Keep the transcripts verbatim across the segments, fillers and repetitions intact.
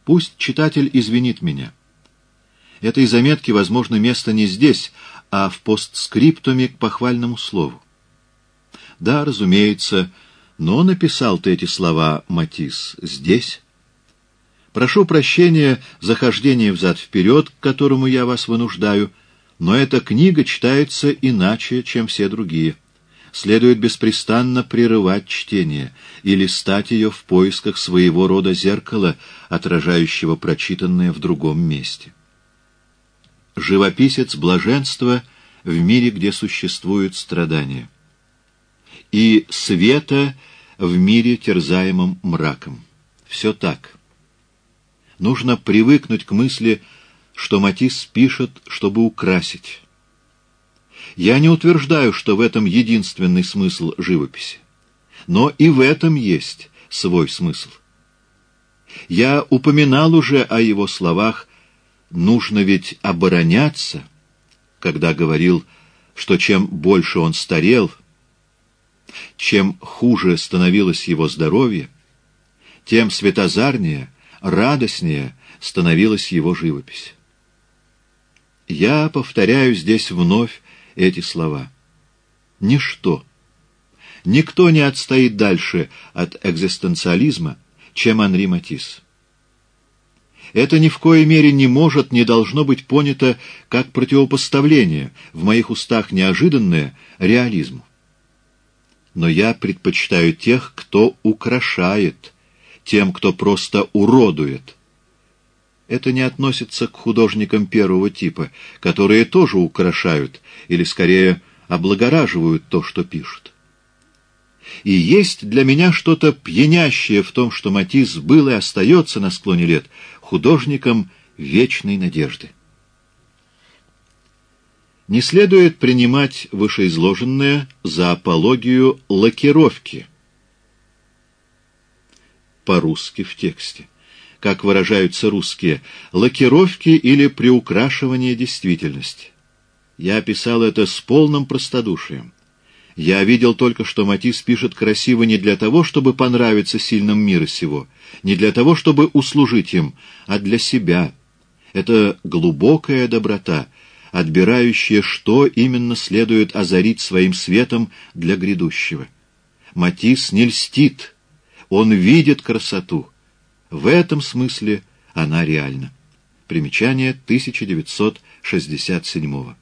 Пусть читатель извинит меня. Этой заметке, возможно, место не здесь, а в постскриптуме к похвальному слову. Да, разумеется, но написал ты эти слова, Матисс, здесь. Прошу прощения за хождение взад-вперед, к которому я вас вынуждаю, но эта книга читается иначе, чем все другие. Следует беспрестанно прерывать чтение и листать ее в поисках своего рода зеркала, отражающего прочитанное в другом месте. Живописец блаженства в мире, где существуют страдания, и света в мире, терзаемом мраком. Все так. Нужно привыкнуть к мысли, что Матисс пишет, чтобы украсить. Я не утверждаю, что в этом единственный смысл живописи, но и в этом есть свой смысл. Я упоминал уже о его словах «нужно ведь обороняться», когда говорил, что чем больше он старел, чем хуже становилось его здоровье, тем светозарнее, радостнее становилась его живопись. Я повторяю здесь вновь эти слова. Ничто, никто не отстоит дальше от экзистенциализма, чем Анри Матисс. Это ни в коей мере не может, не должно быть понято как противопоставление, в моих устах неожиданное, реализму. Но я предпочитаю тех, кто украшает, тем, кто просто уродует. Это не относится к художникам первого типа, которые тоже украшают, или, скорее, облагораживают то, что пишут. И есть для меня что-то пьянящее в том, что Матисс был и остается на склоне лет художником вечной надежды. Не следует принимать вышеизложенное за апологию лакировки, по-русски в тексте, как выражаются русские, лакировки или приукрашивание действительности. Я писал это с полным простодушием. Я видел только, что Матисс пишет красиво не для того, чтобы понравиться сильным мира сего, не для того, чтобы услужить им, а для себя. Это глубокая доброта, отбирающая, что именно следует озарить своим светом для грядущего. Матисс не льстит, он видит красоту. В этом смысле она реальна. Примечание тысяча девятьсот шестьдесят седьмого.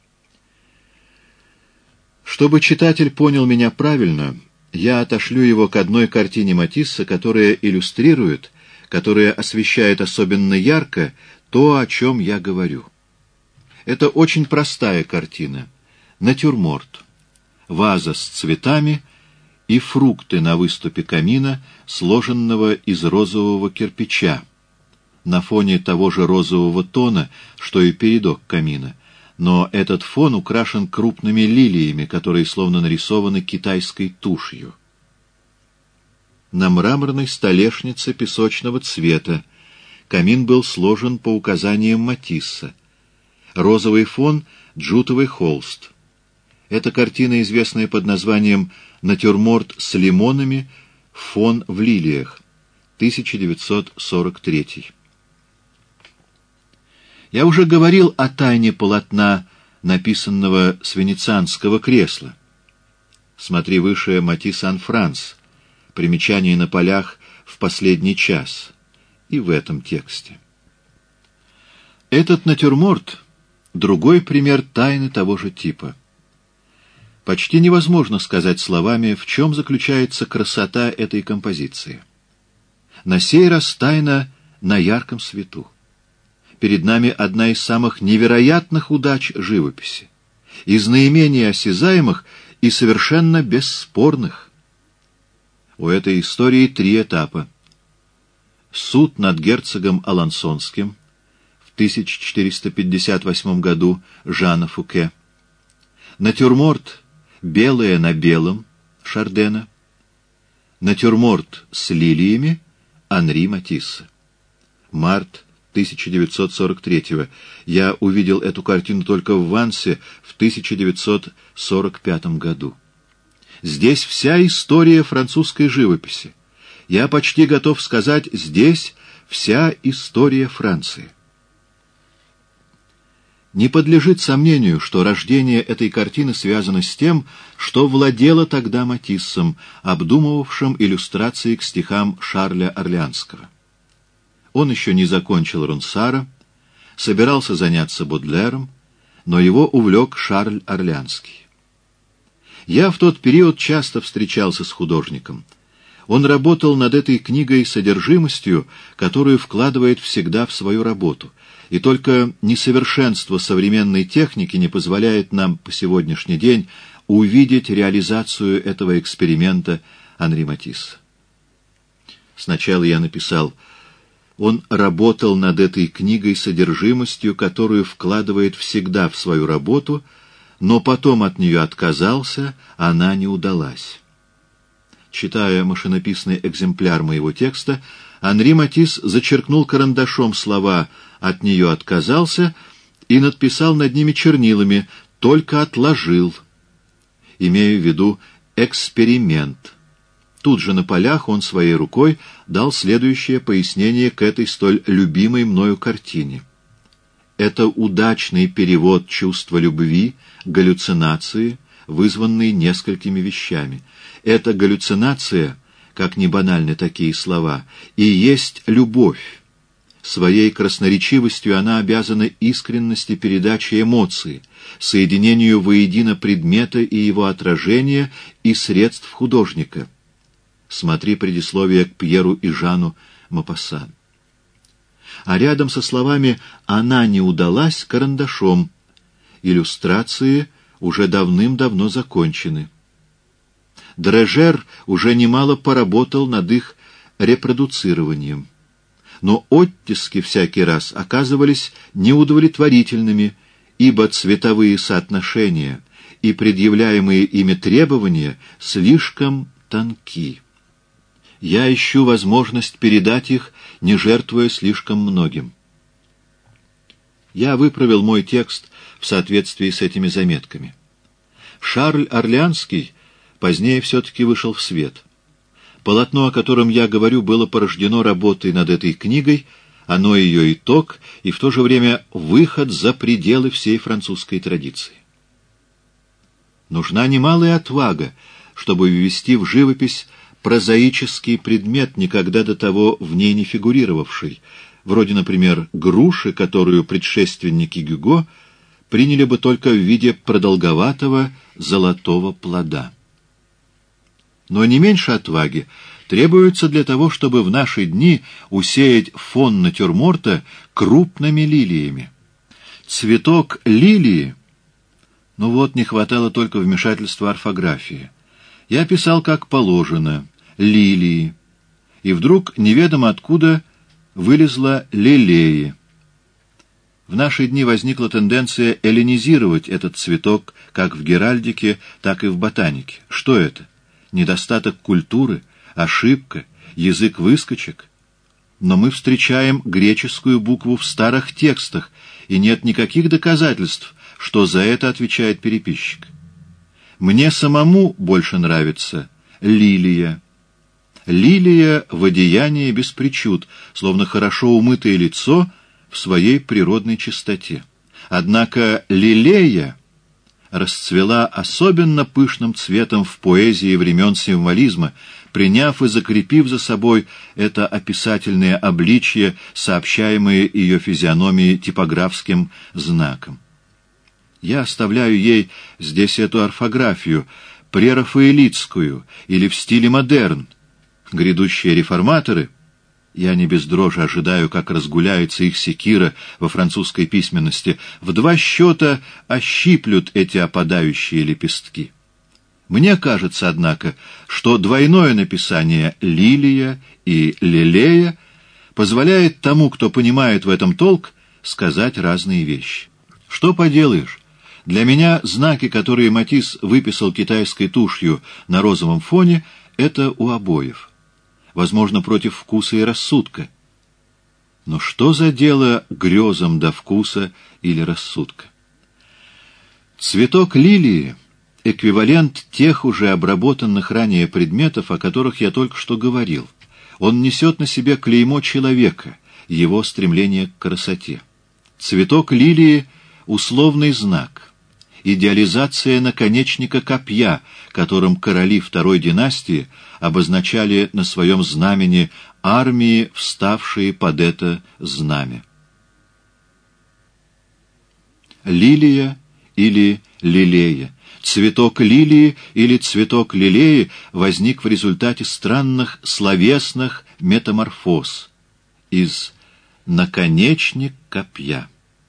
Чтобы читатель понял меня правильно, я отошлю его к одной картине Матисса, которая иллюстрирует, которая освещает особенно ярко то, о чем я говорю. Это очень простая картина. Натюрморт. Ваза с цветами и фрукты на выступе камина, сложенного из розового кирпича, на фоне того же розового тона, что и передок камина. Но этот фон украшен крупными лилиями, которые словно нарисованы китайской тушью. На мраморной столешнице песочного цвета камин был сложен по указаниям Матисса. Розовый фон — джутовый холст. Эта картина, известная под названием «Натюрморт с лимонами. Фон в лилиях», тысяча девятьсот сорок третий. Я уже говорил о тайне полотна, написанного с венецианского кресла. Смотри выше Матисс Ан Франс, примечание на полях в последний час, и в этом тексте. Этот натюрморт — другой пример тайны того же типа. Почти невозможно сказать словами, в чем заключается красота этой композиции. На сей раз тайна на ярком свету. Перед нами одна из самых невероятных удач живописи, из наименее осязаемых и совершенно бесспорных. У этой истории три этапа. Суд над герцогом Алансонским в тысяча четыреста пятьдесят восьмом году Жана Фуке. Натюрморт «Белое на белом» Шардена. Натюрморт с лилиями Анри Матисса. Март тысяча девятьсот сорок третьего. Я увидел эту картину только в Вансе в тысяча девятьсот сорок пятом году. Здесь вся история французской живописи. Я почти готов сказать, здесь вся история Франции. Не подлежит сомнению, что рождение этой картины связано с тем, что владело тогда Матиссом, обдумывавшим иллюстрации к стихам Шарля Орлеанского. Он еще не закончил Ронсара, собирался заняться Бодлером, но его увлек Шарль Орлеанский. Я в тот период часто встречался с художником. Он работал над этой книгой содержимостью, которую вкладывает всегда в свою работу, и только несовершенство современной техники не позволяет нам по сегодняшний день увидеть реализацию этого эксперимента Анри Матисса. Сначала я написал: он работал над этой книгой содержимостью, которую вкладывает всегда в свою работу, но потом от нее отказался, она не удалась. Читая машинописный экземпляр моего текста, Анри Матисс зачеркнул карандашом слова «от нее отказался» и надписал над ними чернилами «только отложил», имея в виду эксперимент. Тут же на полях он своей рукой дал следующее пояснение к этой столь любимой мною картине. Это удачный перевод чувства любви, галлюцинации, вызванной несколькими вещами. Эта галлюцинация, как ни банальны такие слова, и есть любовь. Своей красноречивостью она обязана искренности передачи эмоций, соединению воедино предмета и его отражения и средств художника. Смотри предисловие к Пьеру и Жану Мопассану. А рядом со словами «она не удалась» карандашом. Иллюстрации уже давным-давно закончены. Дрежер уже немало поработал над их репродуцированием. Но оттиски всякий раз оказывались неудовлетворительными, ибо цветовые соотношения и предъявляемые ими требования слишком тонки. Я ищу возможность передать их, не жертвуя слишком многим. Я выправил мой текст в соответствии с этими заметками. Шарль Орлеанский позднее все-таки вышел в свет. Полотно, о котором я говорю, было порождено работой над этой книгой, оно ее итог и в то же время выход за пределы всей французской традиции. Нужна немалая отвага, чтобы ввести в живопись прозаический предмет, никогда до того в ней не фигурировавший, вроде, например, груши, которую предшественники Гюго приняли бы только в виде продолговатого золотого плода. Но не меньше отваги требуется для того, чтобы в наши дни усеять фон натюрморта крупными лилиями. Цветок лилии, ну вот, не хватало только вмешательства орфографии. Я писал как положено, лилии, и вдруг неведомо откуда вылезла лилеи. В наши дни возникла тенденция эллинизировать этот цветок как в геральдике, так и в ботанике. Что это? Недостаток культуры, ошибка, язык выскочек? Но мы встречаем греческую букву в старых текстах, и нет никаких доказательств, что за это отвечает переписчик. Мне самому больше нравится лилия. Лилия в одеянии без причуд, словно хорошо умытое лицо в своей природной чистоте. Однако лилея расцвела особенно пышным цветом в поэзии времен символизма, приняв и закрепив за собой это описательное обличье, сообщаемое ее физиономией типографским знаком. Я оставляю ей здесь эту орфографию, прерафаэлитскую или в стиле модерн. Грядущие реформаторы, я не без дрожи ожидаю, как разгуляется их секира во французской письменности, в два счета ощиплют эти опадающие лепестки. Мне кажется, однако, что двойное написание «лилия» и «лилея» позволяет тому, кто понимает в этом толк, сказать разные вещи. Что поделаешь? Для меня знаки, которые Матисс выписал китайской тушью на розовом фоне, это у обоев. Возможно, против вкуса и рассудка. Но что за дело грезам до вкуса или рассудка? Цветок лилии — эквивалент тех уже обработанных ранее предметов, о которых я только что говорил. Он несет на себе клеймо человека, его стремление к красоте. Цветок лилии — условный знак, идеализация наконечника копья, которым короли второй династии обозначали на своем знамени армии, вставшие под это знамя. Лилия или лилея, цветок лилии или цветок лилеи возник в результате странных словесных метаморфоз из наконечник копья.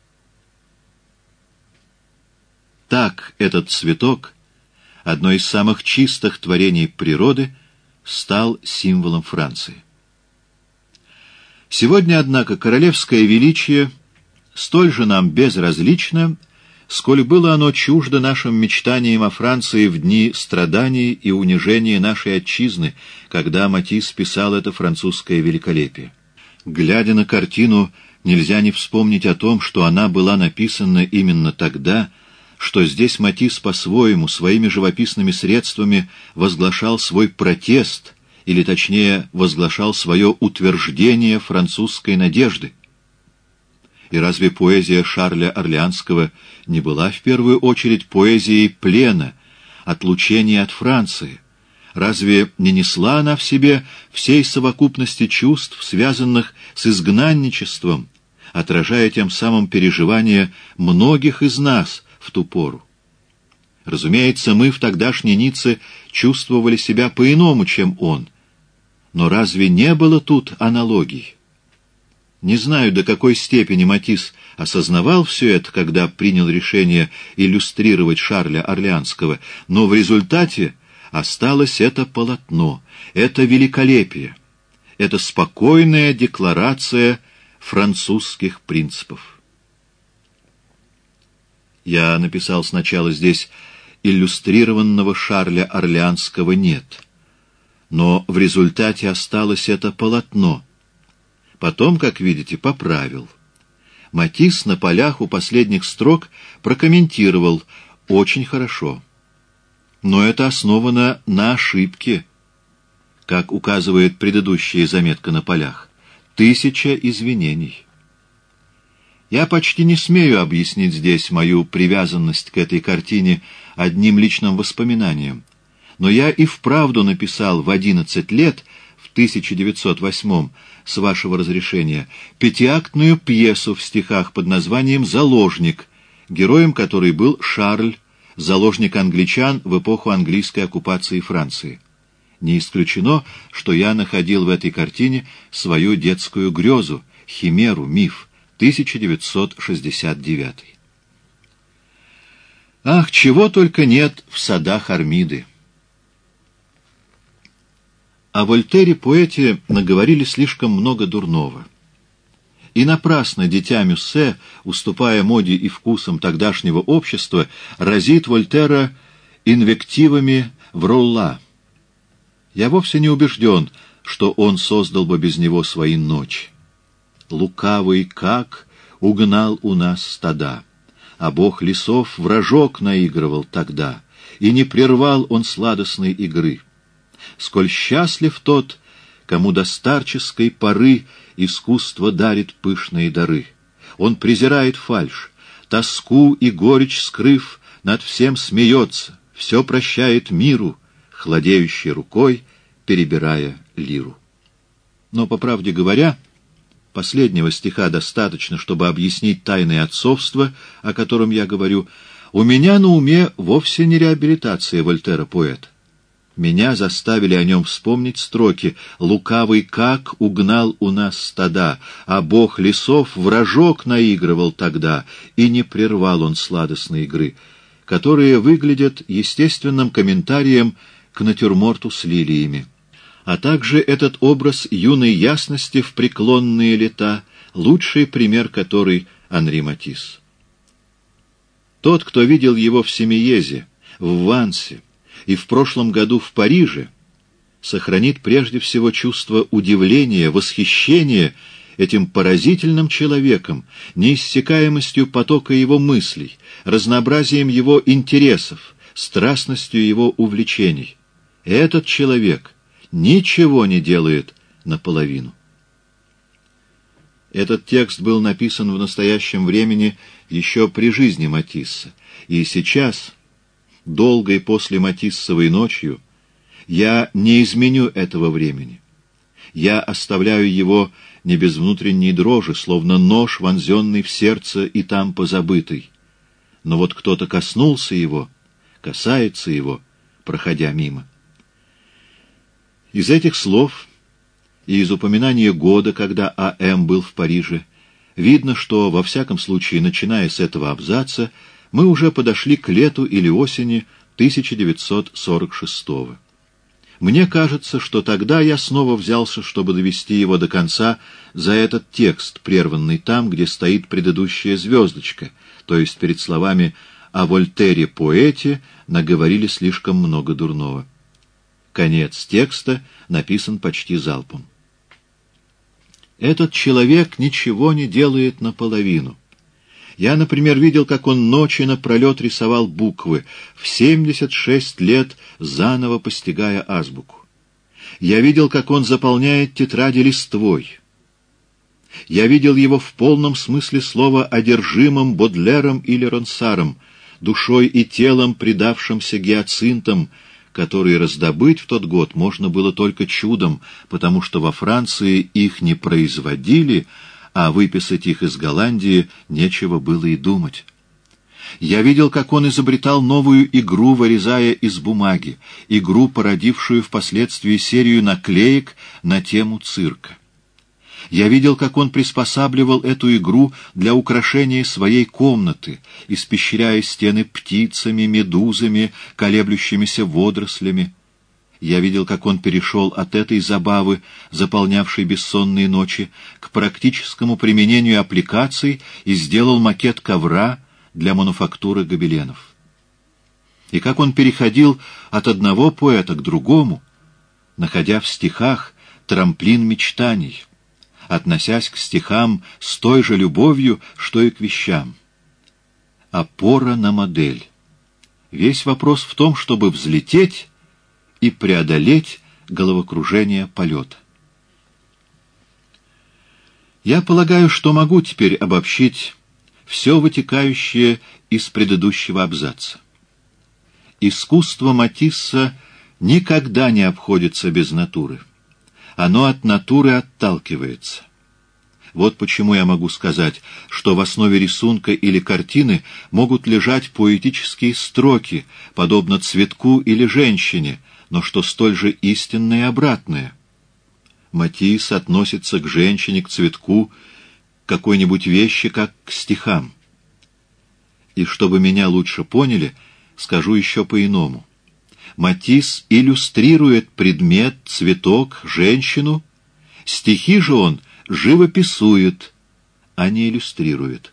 Так этот цветок, одно из самых чистых творений природы, стал символом Франции. Сегодня, однако, королевское величие столь же нам безразлично, сколь было оно чуждо нашим мечтаниям о Франции в дни страданий и унижения нашей отчизны, когда Матисс писал это французское великолепие. Глядя на картину, нельзя не вспомнить о том, что она была написана именно тогда, что здесь Матисс по-своему, своими живописными средствами возглашал свой протест, или точнее возглашал свое утверждение французской надежды. И разве поэзия Шарля Орлеанского не была в первую очередь поэзией плена, отлучения от Франции? Разве не несла она в себе всей совокупности чувств, связанных с изгнанничеством, отражая тем самым переживания многих из нас в ту пору? Разумеется, мы в тогдашней Ницце чувствовали себя по-иному, чем он. Но разве не было тут аналогий? Не знаю, до какой степени Матисс осознавал все это, когда принял решение иллюстрировать Шарля Орлеанского, но в результате осталось это полотно, это великолепие, это спокойная декларация французских принципов. Я написал сначала здесь иллюстрированного Шарля Орлеанского нет, но в результате осталось это полотно. Потом, как видите, поправил. Матисс на полях у последних строк прокомментировал очень хорошо. Но это основано на ошибке, как указывает предыдущая заметка на полях. Тысяча извинений. Я почти не смею объяснить здесь мою привязанность к этой картине одним личным воспоминанием. Но я и вправду написал в одиннадцать лет, в тысяча девятьсот восьмом, с вашего разрешения, пятиактную пьесу в стихах под названием «Заложник», героем которой был Шарль, заложник англичан в эпоху английской оккупации Франции. Не исключено, что я находил в этой картине свою детскую грезу, химеру, миф, тысяча девятьсот шестьдесят девятый. Ах, чего только нет в садах Армиды! О Вольтере-поэте наговорили слишком много дурного. И напрасно дитя Мюссе, уступая моде и вкусам тогдашнего общества, разит Вольтера инвективами в Ролла. Я вовсе не убежден, что он создал бы без него свои ночи. Лукавый как угнал у нас стада, а бог лесов вражок наигрывал тогда, и не прервал он сладостной игры. Сколь счастлив тот, кому до старческой поры искусство дарит пышные дары. Он презирает фальшь, тоску и горечь скрыв, над всем смеется, все прощает миру, хладеющей рукой, перебирая лиру. Но, по правде говоря, последнего стиха достаточно, чтобы объяснить тайное отцовство, о котором я говорю. У меня на уме вовсе не реабилитация Вольтера-поэта. Меня заставили о нем вспомнить строки «Лукавый как угнал у нас стада, а бог лесов вражок наигрывал тогда, и не прервал он сладостной игры», которые выглядят естественным комментарием к натюрморту с лилиями. А также этот образ юной ясности в преклонные лета, лучший пример которой Анри Матисс. Тот, кто видел его в Семиезе, в Вансе и в прошлом году в Париже, сохранит прежде всего чувство удивления, восхищения этим поразительным человеком, неиссякаемостью потока его мыслей, разнообразием его интересов, страстностью его увлечений. Этот человек ничего не делает наполовину. Этот текст был написан в настоящем времени еще при жизни Матисса, и сейчас, долгой после Матиссовой ночью, я не изменю этого времени. Я оставляю его не без внутренней дрожи, словно нож, вонзенный в сердце и там позабытый. Но вот кто-то коснулся его, касается его, проходя мимо. Из этих слов и из упоминания года, когда А М был в Париже, видно, что, во всяком случае, начиная с этого абзаца, мы уже подошли к лету или осени тысяча девятьсот сорок шестого. Мне кажется, что тогда я снова взялся, чтобы довести его до конца, за этот текст, прерванный там, где стоит предыдущая звездочка, то есть перед словами «О Вольтере-поэте наговорили слишком много дурного». Конец текста написан почти залпом. Этот человек ничего не делает наполовину. Я, например, видел, как он ночи напролет рисовал буквы, в семьдесят шесть лет заново постигая азбуку. Я видел, как он заполняет тетради листвой. Я видел его в полном смысле слова одержимым Бодлером или Ронсаром, душой и телом предавшимся гиацинтам, которые раздобыть в тот год можно было только чудом, потому что во Франции их не производили, а выписать их из Голландии нечего было и думать. Я видел, как он изобретал новую игру, вырезая из бумаги, игру, породившую впоследствии серию наклеек на тему цирка. Я видел, как он приспосабливал эту игру для украшения своей комнаты, испещряя стены птицами, медузами, колеблющимися водорослями. Я видел, как он перешел от этой забавы, заполнявшей бессонные ночи, к практическому применению аппликаций и сделал макет ковра для мануфактуры гобеленов. И как он переходил от одного поэта к другому, находя в стихах трамплин мечтаний, относясь к стихам с той же любовью, что и к вещам. Опора на модель. Весь вопрос в том, чтобы взлететь и преодолеть головокружение полета. Я полагаю, что могу теперь обобщить все вытекающее из предыдущего абзаца. Искусство Матисса никогда не обходится без натуры. Оно от натуры отталкивается. Вот почему я могу сказать, что в основе рисунка или картины могут лежать поэтические строки, подобно цветку или женщине, но что столь же истинное и обратное. Матисс относится к женщине, к цветку, к какой-нибудь вещи, как к стихам. И чтобы меня лучше поняли, скажу еще по-иному. Матисс иллюстрирует предмет, цветок, женщину, стихи же он живописует, а не иллюстрирует.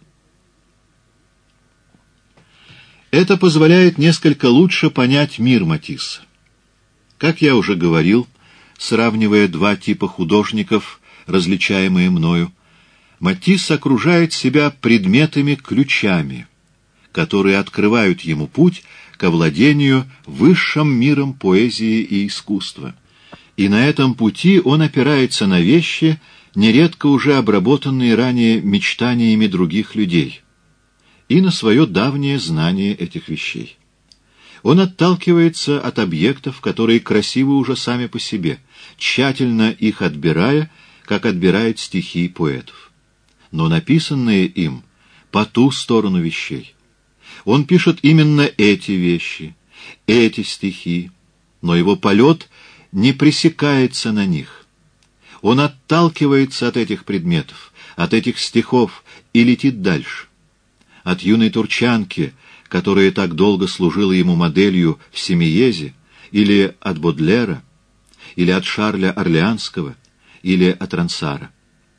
Это позволяет несколько лучше понять мир Матисса. Как я уже говорил, сравнивая два типа художников, различаемые мною, Матисс окружает себя предметами-ключами, которые открывают ему путь к овладению высшим миром поэзии и искусства. И на этом пути он опирается на вещи, нередко уже обработанные ранее мечтаниями других людей, и на свое давнее знание этих вещей. Он отталкивается от объектов, которые красивы уже сами по себе, тщательно их отбирая, как отбирает стихи поэтов. Но написанные им по ту сторону вещей. Он пишет именно эти вещи, эти стихи, но его полет не пресекается на них. Он отталкивается от этих предметов, от этих стихов и летит дальше. От юной турчанки, которая так долго служила ему моделью в Семиезе, или от Бодлера, или от Шарля Орлеанского, или от Рансара.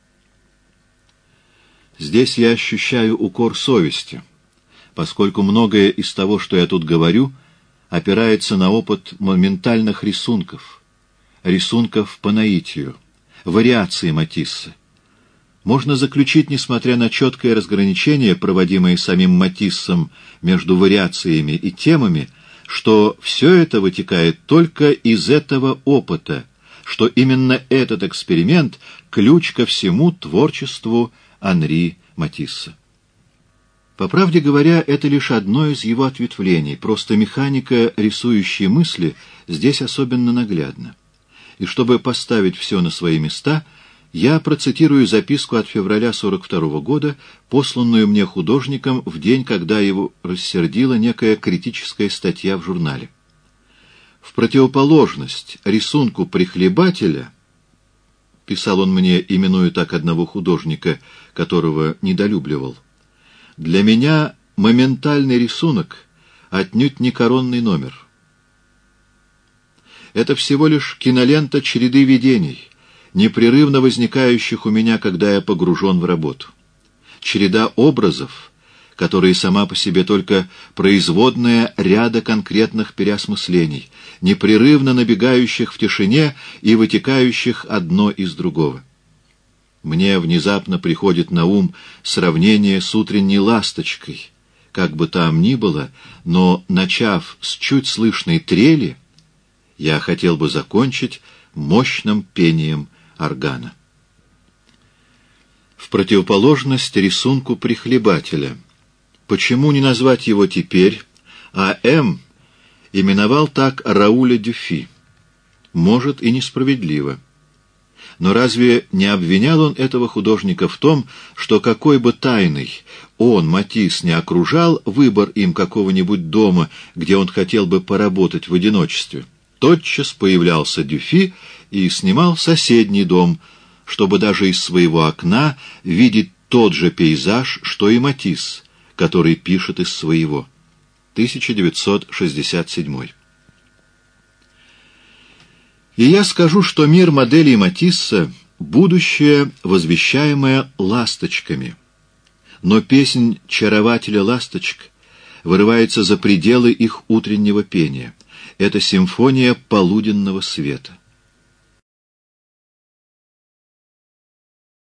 Здесь я ощущаю укор совести, поскольку многое из того, что я тут говорю, опирается на опыт моментальных рисунков, рисунков по наитию, вариации Матисса. Можно заключить, несмотря на четкое разграничение, проводимое самим Матиссом между вариациями и темами, что все это вытекает только из этого опыта, что именно этот эксперимент — ключ ко всему творчеству Анри Матисса. По правде говоря, это лишь одно из его ответвлений, просто механика рисующей мысли здесь особенно наглядна. И чтобы поставить все на свои места, я процитирую записку от февраля сорок второго года, посланную мне художником в день, когда его рассердила некая критическая статья в журнале. В противоположность рисунку прихлебателя, писал он мне, именуя так одного художника, которого недолюбливал, для меня моментальный рисунок отнюдь не коронный номер. Это всего лишь кинолента череды видений, непрерывно возникающих у меня, когда я погружен в работу. Череда образов, которые сама по себе только производная ряда конкретных переосмыслений, непрерывно набегающих в тишине и вытекающих одно из другого. Мне внезапно приходит на ум сравнение с утренней ласточкой. Как бы там ни было, но, начав с чуть слышной трели, я хотел бы закончить мощным пением органа. В противоположность рисунку прихлебателя. Почему не назвать его теперь, а М. именовал так Рауля Дюфи? Может, и несправедливо. Но разве не обвинял он этого художника в том, что какой бы тайный он, Матисс, не окружал выбор им какого-нибудь дома, где он хотел бы поработать в одиночестве, тотчас появлялся Дюфи и снимал соседний дом, чтобы даже из своего окна видеть тот же пейзаж, что и Матисс, который пишет из своего. тысяча девятьсот шестьдесят седьмой. И я скажу, что мир моделей Матисса — будущее, возвещаемое ласточками. Но песнь чарователя ласточек вырывается за пределы их утреннего пения. Это симфония полуденного света.